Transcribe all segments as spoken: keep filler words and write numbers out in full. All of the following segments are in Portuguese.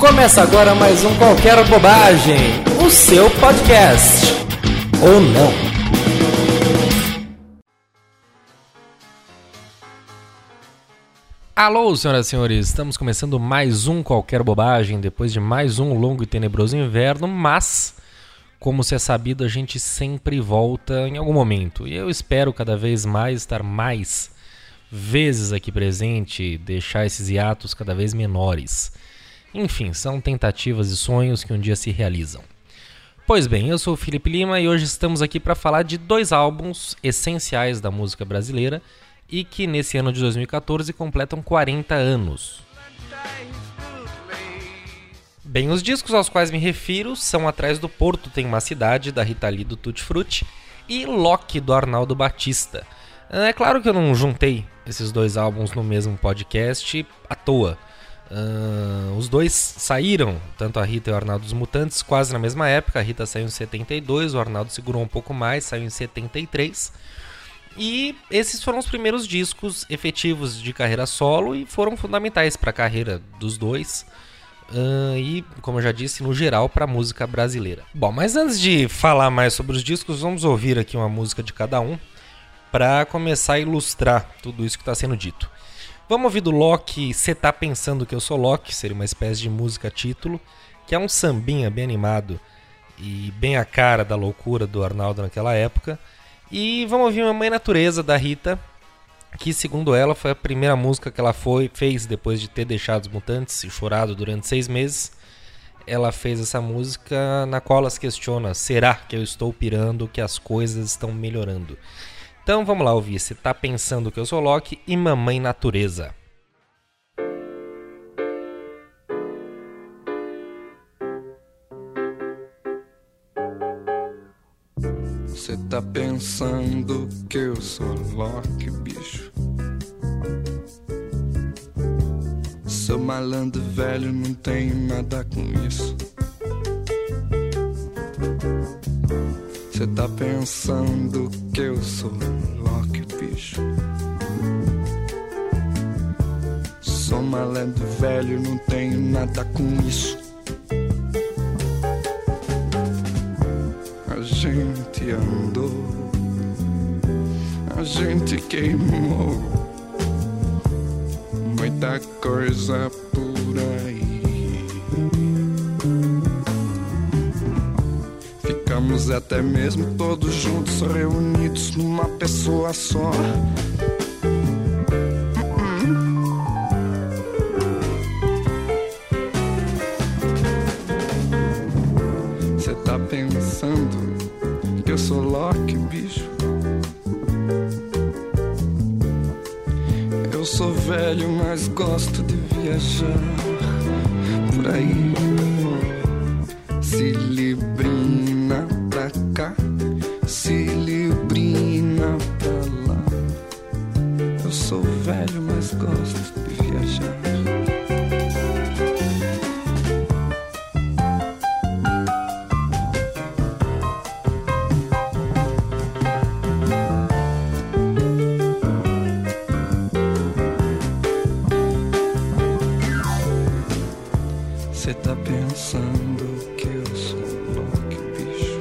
Começa agora mais um Qualquer Bobagem, o seu podcast. Ou não. Alô, senhoras e senhores, estamos começando mais um Qualquer Bobagem, depois de mais um longo e tenebroso inverno, mas, como se é sabido, a gente sempre volta em algum momento. E eu espero cada vez mais estar mais vezes aqui presente, deixar esses hiatos cada vez menores. Enfim, são tentativas e sonhos que um dia se realizam. Pois bem, eu sou o Felipe Lima e hoje estamos aqui para falar de dois álbuns essenciais da música brasileira e que nesse ano de dois mil e catorze completam quarenta anos. Bem, os discos aos quais me refiro são Atrás do Porto Tem Uma Cidade, da Rita Lee do Tutti Frutti, e Loki, do Arnaldo Batista. É claro que eu não juntei esses dois álbuns no mesmo podcast à toa. Uh, os dois saíram, tanto a Rita e o Arnaldo dos Mutantes, quase na mesma época. A Rita saiu em setenta e dois, o Arnaldo segurou um pouco mais, saiu em setenta e três. E esses foram os primeiros discos efetivos de carreira solo e foram fundamentais para a carreira dos dois. Uh, e, como eu já disse, no geral, para a música brasileira. Bom, mas antes de falar mais sobre os discos, vamos ouvir aqui uma música de cada um para começar a ilustrar tudo isso que está sendo dito. Vamos ouvir do Loki, Cê Tá Pensando Que Eu Sou Loki, seria uma espécie de música título, que é um sambinha bem animado e bem a cara da loucura do Arnaldo naquela época. E vamos ouvir Mamãe Natureza, da Rita, que segundo ela foi a primeira música que ela foi, fez depois de ter deixado os Mutantes e chorado durante seis meses. Ela fez essa música na qual ela se questiona: será que eu estou pirando, que as coisas estão melhorando? Então vamos lá ouvir Cê Tá Pensando Que Eu Sou Loki e Mamãe Natureza. Cê tá pensando que eu sou Loki, bicho? Sou malandro velho, não tenho nada com isso. Cê tá pensando que eu sou Loki, bicho? Sou malandro velho, não tenho nada com isso. A gente andou, a gente queimou muita coisa por aí. Ficamos até mesmo todos juntos, reunidos numa pessoa só. Cê tá pensando que eu sou Loki, bicho? Eu sou velho, mas gosto de viajar por aí. Cilibrina pra cá, cilibrina pra lá. Eu sou velho, mas gosto de viajar. Cê tá pensando que eu sou Loki, bicho?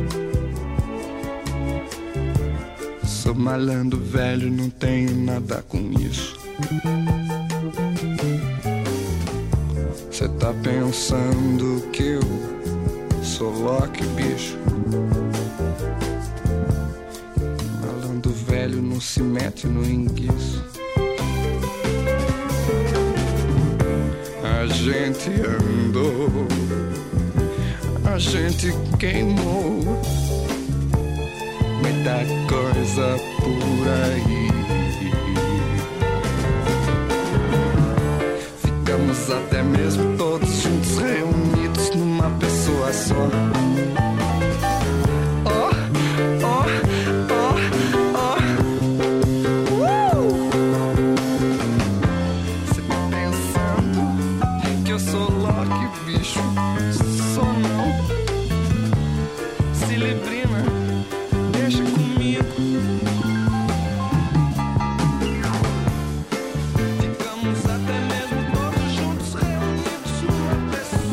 Sou malandro velho, não tenho nada com isso. Cê tá pensando que eu sou Loki, bicho? Malandro velho não se mete no enguiço. A gente andou, a gente queimou muita coisa por aí. Ficamos até mesmo todos juntos, reunidos numa pessoa só. Ficamos até mesmo todos juntos, reunidos numa pessoa.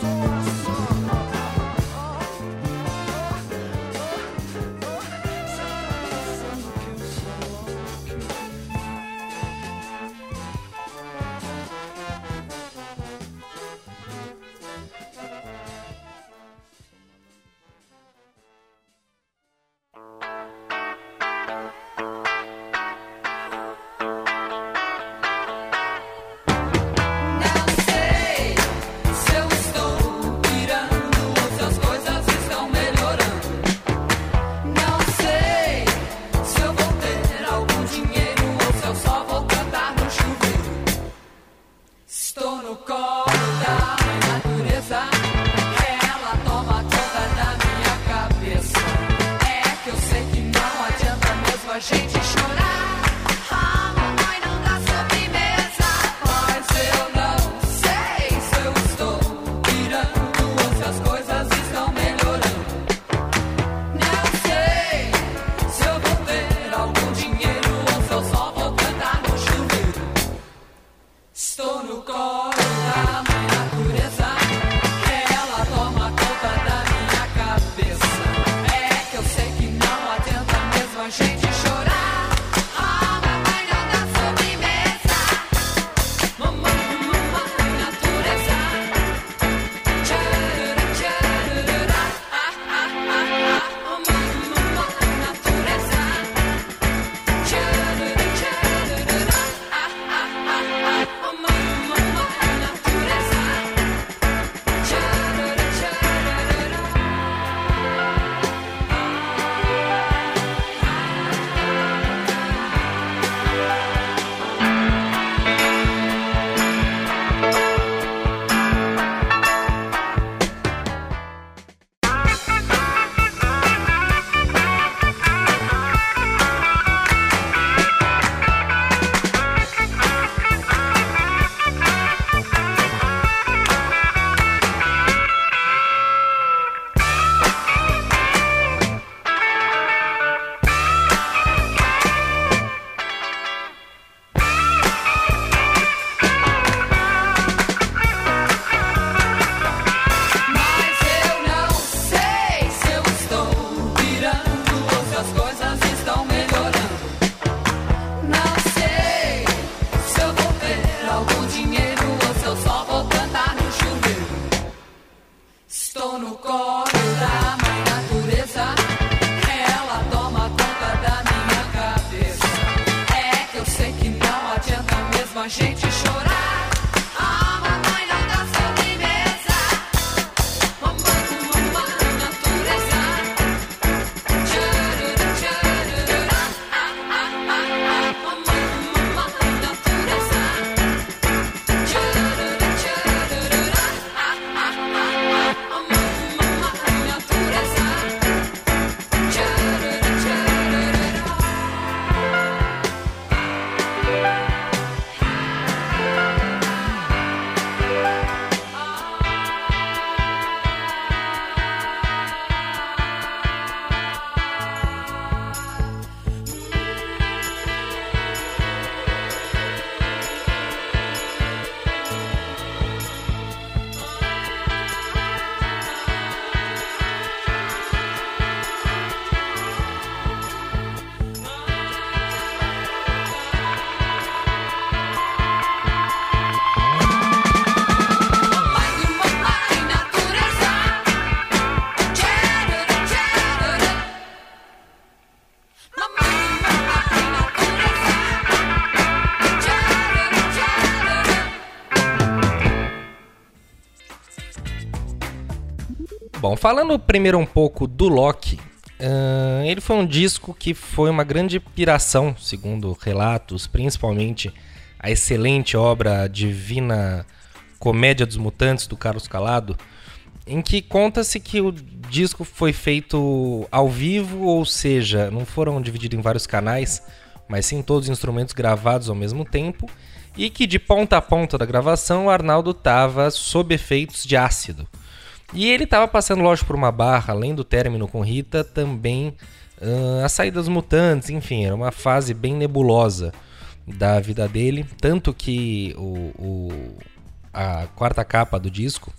Bom, falando primeiro um pouco do Loki, uh, ele foi um disco que foi uma grande piração, segundo relatos, principalmente a excelente obra Divina Comédia dos Mutantes, do Carlos Calado, em que conta-se que o disco foi feito ao vivo, ou seja, não foram divididos em vários canais, mas sim todos os instrumentos gravados ao mesmo tempo, e que de ponta a ponta da gravação o Arnaldo estava sob efeitos de ácido. E ele estava passando, lógico, por uma barra, além do término com Rita, também uh, a saída dos Mutantes, enfim, era uma fase bem nebulosa da vida dele, tanto que o, o, a quarta capa do disco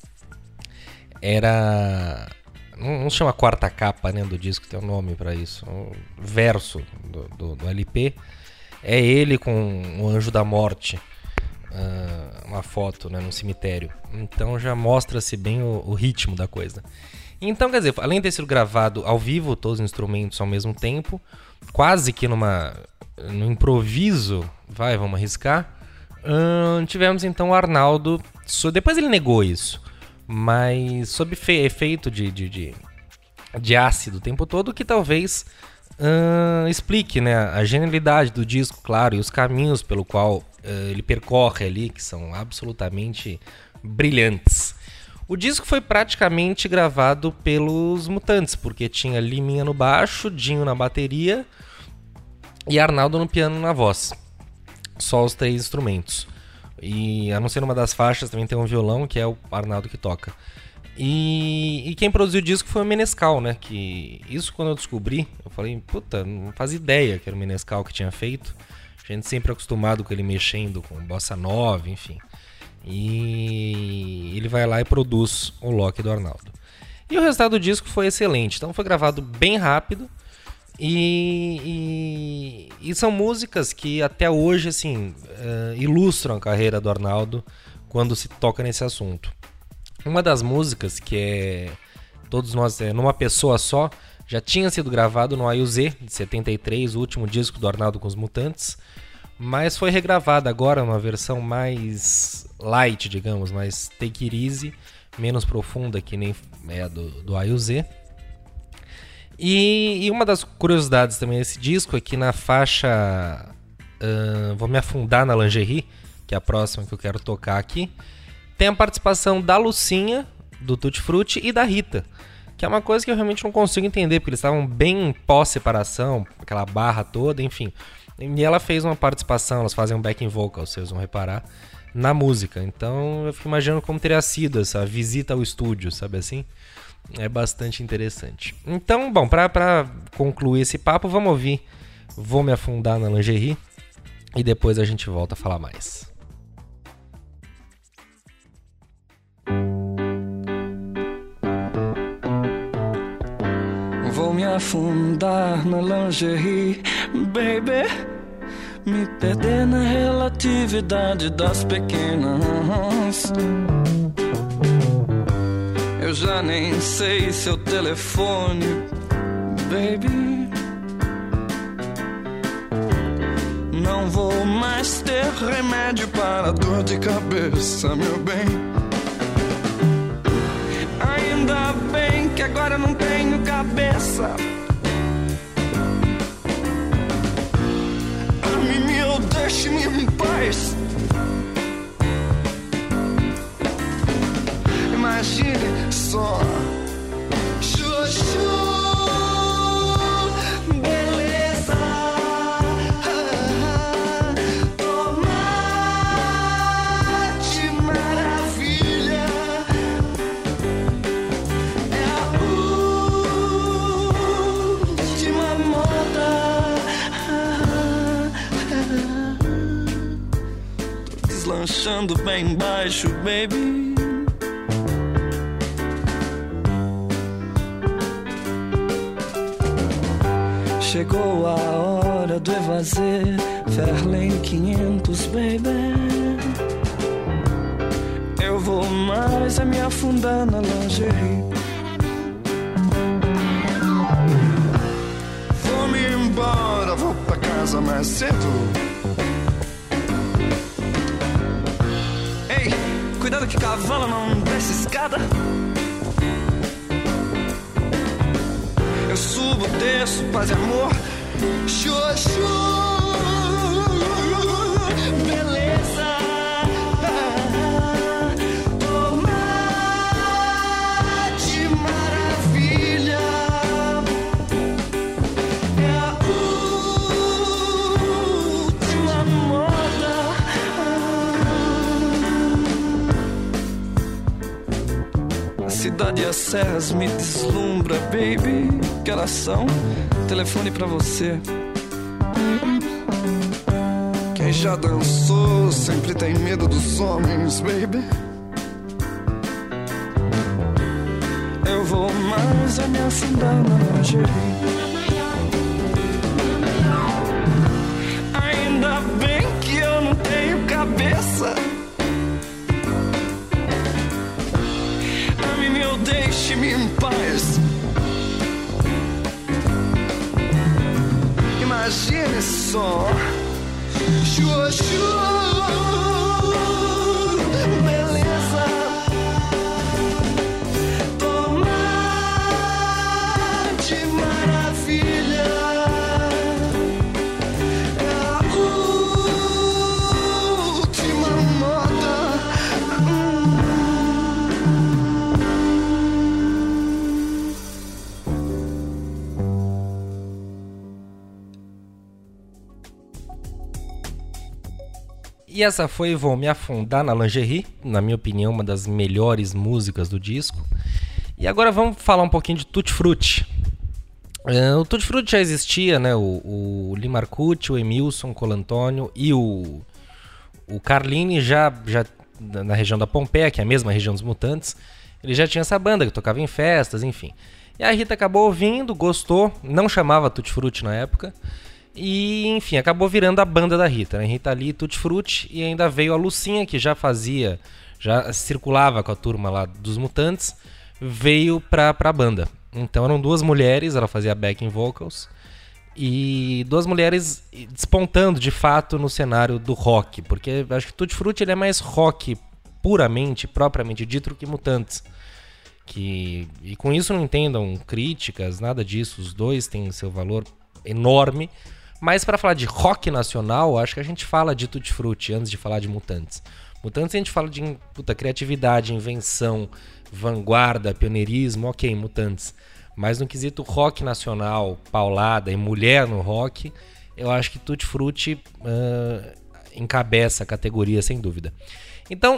era... Não, não chama quarta capa, né, do disco, tem um nome para isso, o verso do, do, do L P, é ele com o Anjo da Morte, uh, uma foto, né, no cemitério. Então já mostra-se bem o, o ritmo da coisa. Então, quer dizer, além de ter sido gravado ao vivo, todos os instrumentos ao mesmo tempo, quase que numa, no improviso, vai, vamos arriscar, uh, tivemos então o Arnaldo, so, depois ele negou isso, mas sob efeito de, de, de, de ácido o tempo todo, que talvez uh, explique, né, a genialidade do disco, claro, e os caminhos pelo qual uh, ele percorre ali, que são absolutamente brilhantes. O disco foi praticamente gravado pelos Mutantes, porque tinha Liminha no baixo, Dinho na bateria e Arnaldo no piano e na voz. Só os três instrumentos. E a não ser numa das faixas também tem um violão, que é o Arnaldo que toca. E, e quem produziu o disco foi o Menescal, né? Que isso quando eu descobri, eu falei, puta, não fazia ideia que era o Menescal que tinha feito. A gente sempre acostumado com ele mexendo com bossa nova, enfim. E ele vai lá e produz o Loki do Arnaldo. E o resultado do disco foi excelente. Então foi gravado bem rápido. E, e, e são músicas que até hoje assim, uh, ilustram a carreira do Arnaldo quando se toca nesse assunto. Uma das músicas, que é Todos Nós é Numa Pessoa Só, já tinha sido gravado no A U Z de setenta e três, o último disco do Arnaldo com os Mutantes, mas foi regravada agora numa versão mais light, digamos, mais take it easy, menos profunda, que nem é a do, do A U Z. E, e uma das curiosidades também desse disco é que na faixa uh, Vou Me Afundar na Lingerie, que é a próxima que eu quero tocar aqui, tem a participação da Lucinha, do Tutti Frutti, e da Rita, que é uma coisa que eu realmente não consigo entender, porque eles estavam bem pós-separação, aquela barra toda, enfim. E ela fez uma participação, elas fazem um backing vocal, vocês vão reparar, na música. Então eu fico imaginando como teria sido essa visita ao estúdio, sabe assim? É bastante interessante. Então, bom, pra, pra concluir esse papo, vamos ouvir Vou Me Afundar na Lingerie e depois a gente volta a falar mais. Vou me afundar na lingerie, baby, me perder na relatividade das pequenas. Eu já nem sei seu telefone, baby. Não vou mais ter remédio para dor de cabeça, meu bem. Ainda bem que agora eu não tenho cabeça. Ame-me ou deixe-me em paz. Imagine só. Chuchu, beleza. Tomate, maravilha. É a última moda. Tô deslanchando bem baixo, baby. Chegou a hora do evasê, Verlaine quinhentos, baby. Eu vou mais é me afundar na lingerie. Vou-me embora, vou pra casa mais cedo. Ei, cuidado que cavalo não desce escada. Eu subo, desço, paz e amor. Chuchu, beleza. Tomate, maravilha. É a última moda. A cidade e as serras me deslumbra, baby. Que elas são? Telefone pra você. Quem já dançou sempre tem medo dos homens, baby. Eu vou mais a me afundar na lingerie. Ainda bem que eu não tenho cabeça. Ame-me ou deixe-me em paz. Imagine só. Chuchu, beleza. Tomate, maravilha. É a última moda. E essa foi Vou Me Afundar na Lingerie, na minha opinião, uma das melhores músicas do disco. E agora vamos falar um pouquinho de Tutti Frutti. Uh, o Tutti Frutti já existia, né? O, o Lee Marcucci, o Emilson, o Colantônio e o, o Carlini já, já na região da Pompeia, que é a mesma região dos Mutantes. Ele já tinha essa banda que tocava em festas, enfim. E a Rita acabou ouvindo, gostou, não chamava Tutti Frutti na época. E, enfim, acabou virando a banda da Rita, né? Rita Lee, Tutti Frutti, e ainda veio a Lucinha, que já fazia, já circulava com a turma lá dos Mutantes, veio pra, pra banda. Então eram duas mulheres, ela fazia backing vocals, e duas mulheres despontando de fato no cenário do rock, porque acho que Tutti Frutti ele é mais rock puramente, propriamente dito, do que Mutantes. Que, e com isso não entendam críticas, nada disso, os dois têm seu valor enorme. Mas para falar de rock nacional, acho que a gente fala de Tutti Frutti antes de falar de Mutantes. Mutantes a gente fala de puta, criatividade, invenção, vanguarda, pioneirismo, ok, Mutantes. Mas no quesito rock nacional, paulada e mulher no rock, eu acho que Tutti Frutti uh, encabeça a categoria, sem dúvida. Então,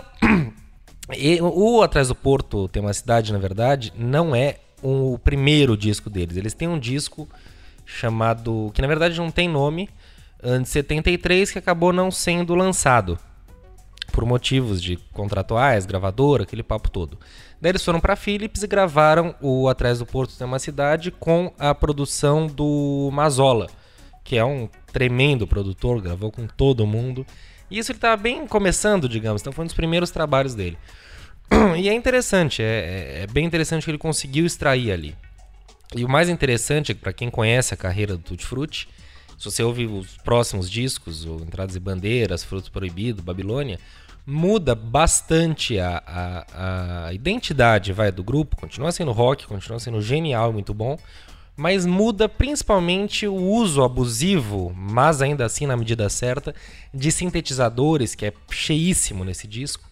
o Atrás do Porto Tem Uma Cidade, na verdade, não é o primeiro disco deles. Eles têm um disco chamado, que na verdade não tem nome, de setenta e três, que acabou não sendo lançado por motivos de contratuais, gravadora, aquele papo todo. Daí eles foram para Philips e gravaram o Atrás do Porto Tem Uma Cidade com a produção do Mazola, que é um tremendo produtor, gravou com todo mundo. E isso ele estava bem começando, digamos, então foi um dos primeiros trabalhos dele. E é interessante, é, é bem interessante que ele conseguiu extrair ali. E o mais interessante, para quem conhece a carreira do Tutti Frutti, se você ouve os próximos discos, o Entradas e Bandeiras, Frutos Proibidos, Babilônia, muda bastante a, a, a identidade vai, do grupo, continua sendo rock, continua sendo genial, muito bom, mas muda principalmente o uso abusivo, mas ainda assim na medida certa, de sintetizadores, que é cheíssimo nesse disco,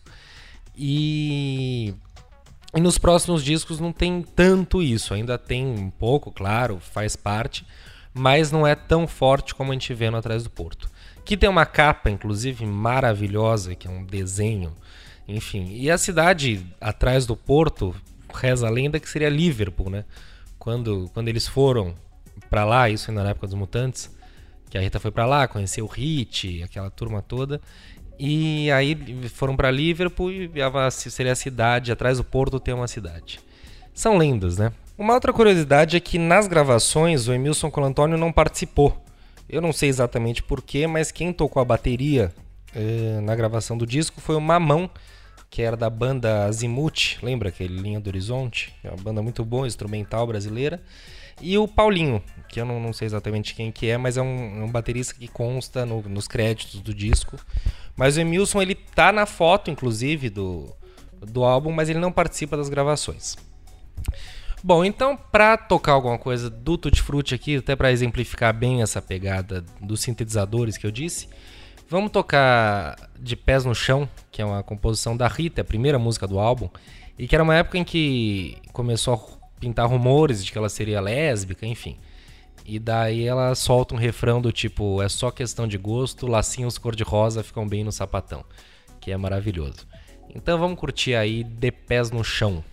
e... E nos próximos discos não tem tanto isso, ainda tem um pouco, claro, faz parte, mas não é tão forte como a gente vê no Atrás do Porto. Que tem uma capa, inclusive, maravilhosa, que é um desenho, enfim. E a cidade atrás do Porto, reza a lenda que seria Liverpool, né? Quando, quando eles foram pra lá, isso ainda na época dos Mutantes, que a Rita foi pra lá, conheceu o Hit, aquela turma toda... E aí foram para Liverpool e seria a cidade, atrás do Porto Tem Uma Cidade. São lendas, né? Uma outra curiosidade é que nas gravações o Emilson Colantônio não participou. Eu não sei exatamente porquê, mas quem tocou a bateria eh, na gravação do disco foi o Mamão, que era da banda Azimuth, lembra aquele Linha do Horizonte? É uma banda muito boa, instrumental brasileira. E o Paulinho, que eu não, não sei exatamente quem que é, mas é um, um baterista que consta no, nos créditos do disco. Mas o Emilson, ele tá na foto, inclusive, do, do álbum, mas ele não participa das gravações. Bom, então pra tocar alguma coisa do Tutti Frutti aqui, até pra exemplificar bem essa pegada dos sintetizadores que eu disse, vamos tocar De Pés no Chão, que é uma composição da Rita, a primeira música do álbum, e que era uma época em que começou a pintar rumores de que ela seria lésbica, enfim. E daí ela solta um refrão do tipo, é só questão de gosto, lacinhos cor-de-rosa ficam bem no sapatão, que é maravilhoso. Então vamos curtir aí De Pés no Chão.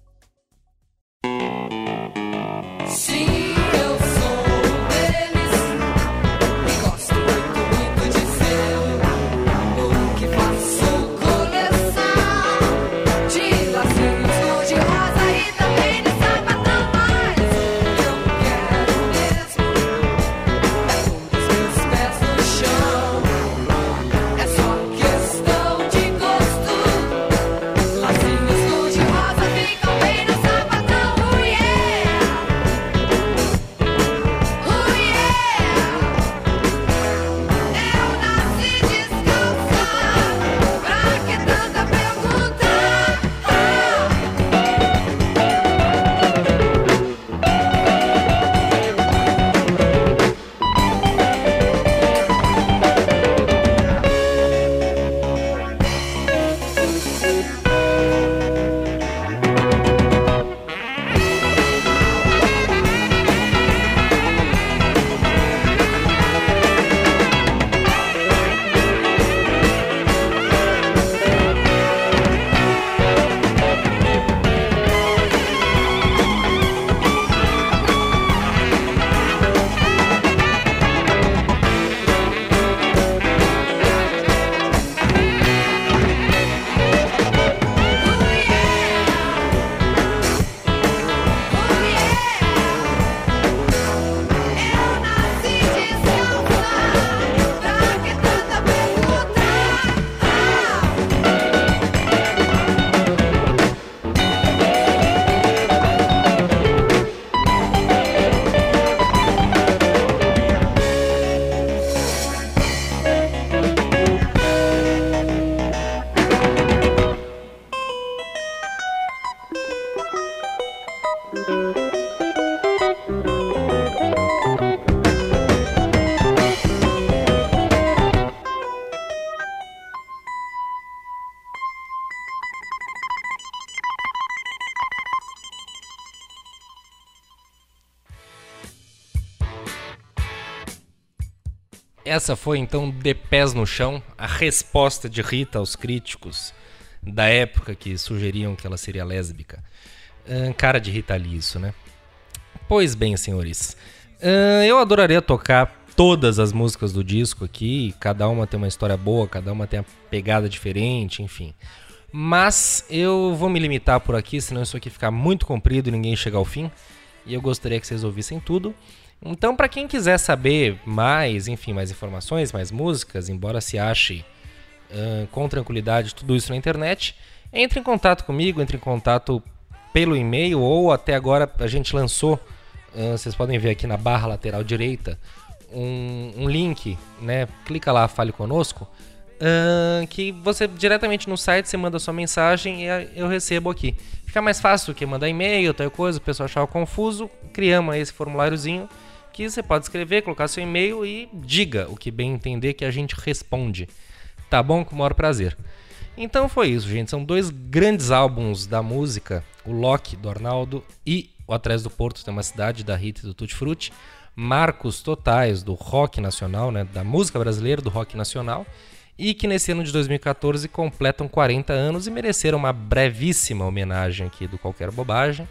Sim, eu sou deles e gosto muito, muito de ser o que faço coleção de lacinhos cor-de-rosa e também de sapatão. Mas o que eu quero mesmo é pôr os meus pés no chão. É só questão de gosto, lacinhos cor-de-rosa ficam bem no sapatão. Oh yeah! Oh yeah! Eu nasci descalça, pra que tanta pergunta? Essa foi então De Pés no Chão, a resposta de Rita aos críticos da época que sugeriam que ela seria lésbica. Uh, cara de Rita Lee isso, né? Pois bem, senhores, uh, eu adoraria tocar todas as músicas do disco aqui, cada uma tem uma história boa, cada uma tem uma pegada diferente, enfim. Mas eu vou me limitar por aqui, senão isso aqui ficar muito comprido e ninguém chegar ao fim. E eu gostaria que vocês ouvissem tudo. Então, para quem quiser saber mais, enfim, mais informações, mais músicas, embora se ache uh, com tranquilidade tudo isso na internet, entre em contato comigo, entre em contato pelo e-mail, ou até agora a gente lançou, uh, vocês podem ver aqui na barra lateral direita, um, um link, né? Clica lá, fale conosco, uh, que você diretamente no site você manda sua mensagem e eu recebo aqui. Fica mais fácil do que mandar e-mail, tal coisa, o pessoal achava confuso, criamos esse formuláriozinho que você pode escrever, colocar seu e-mail e diga o que bem entender que a gente responde. Tá bom? Com o maior prazer. Então foi isso, gente. São dois grandes álbuns da música, o Loki, do Arnaldo, e o Atrás do Porto, tem uma cidade, da Rita e do Tutti Frutti. Marcos totais do rock nacional, né, da música brasileira, do rock nacional, e que nesse ano de dois mil e catorze completam quarenta anos e mereceram uma brevíssima homenagem aqui do Qualquer Bobagem.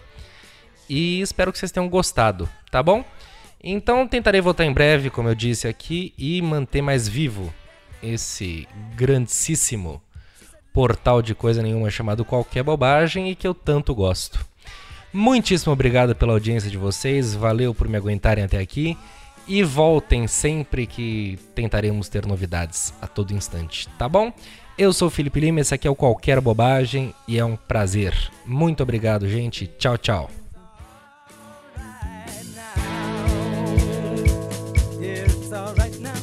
E espero que vocês tenham gostado, tá bom? Então tentarei voltar em breve, como eu disse aqui, e manter mais vivo esse grandíssimo portal de coisa nenhuma chamado Qualquer Bobagem e que eu tanto gosto. Muitíssimo obrigado pela audiência de vocês, valeu por me aguentarem até aqui e voltem sempre que tentaremos ter novidades a todo instante, tá bom? Eu sou o Felipe Lima, esse aqui é o Qualquer Bobagem e é um prazer. Muito obrigado, gente. Tchau, tchau. It's all right now.